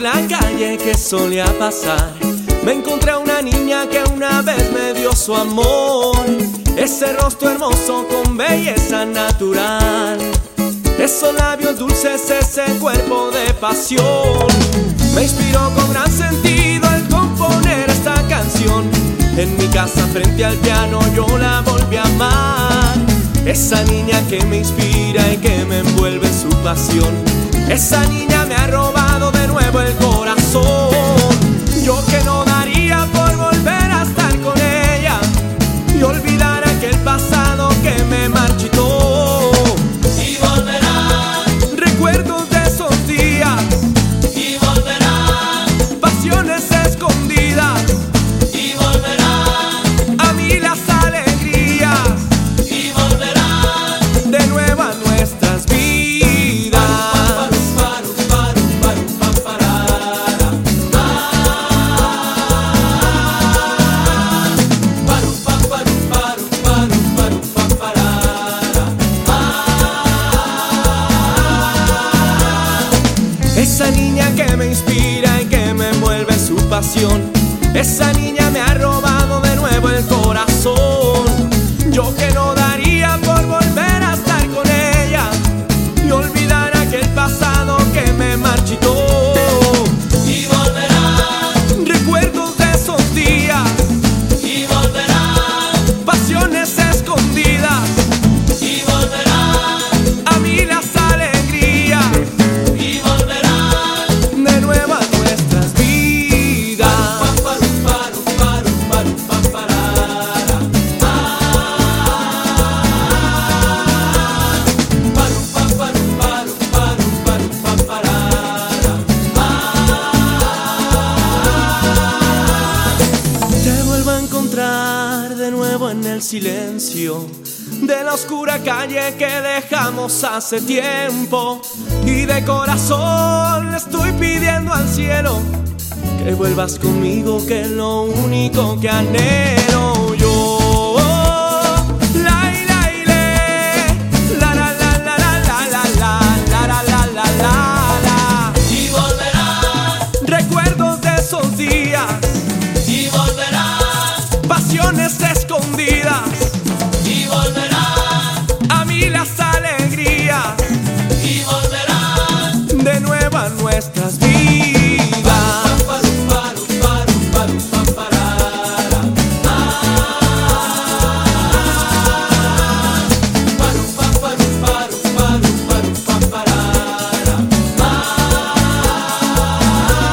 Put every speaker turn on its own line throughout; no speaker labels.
la calle que solía pasar, me encontré a una niña que una vez me dio su amor. Ese rostro hermoso con belleza natural, esos labios dulces, ese cuerpo de pasión, me inspiró con gran sentido al componer esta canción. En mi casa frente al piano yo la volví a amar. Esa niña que me inspira y que me envuelve en su pasión. Esa niña me ha robado de nuevo el corazón. Yo que no daría por volver a estar con ella y olvidar aquel pasado que me marchitó.
Y volverán
recuerdos de esos días,
y volverán
pasiones escondidas,
y volverán
a mí las alegrías,
y volverán
de nuevo a nuestras vidas. Esa niña que me inspira y que me envuelve en su pasión. Esa niña me ha robado de nuevo el corazón. Yo que no daría por volver a estar con ella y olvidar aquel pasado que me marchitó.
y volverán
Recuerdos de esos días,
y volverán
pasiones escondidas,
y volverán
a mí las alegrías,
y volverán
de nuevo a nuestras vidas. Te vuelvo a encontrar de nuevo en el silencio de la oscura calle que dejamos hace tiempo, y de corazón le estoy pidiendo al cielo que vuelvas conmigo, que es lo único que anhelo yo.
y volverán
Recuerdos de esos días,
y volverán
pasiones escondidas,
y volverán
a mí las alegrías,
y volverán
de nuevo a nuestras vidas.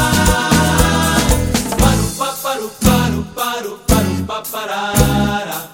Parará.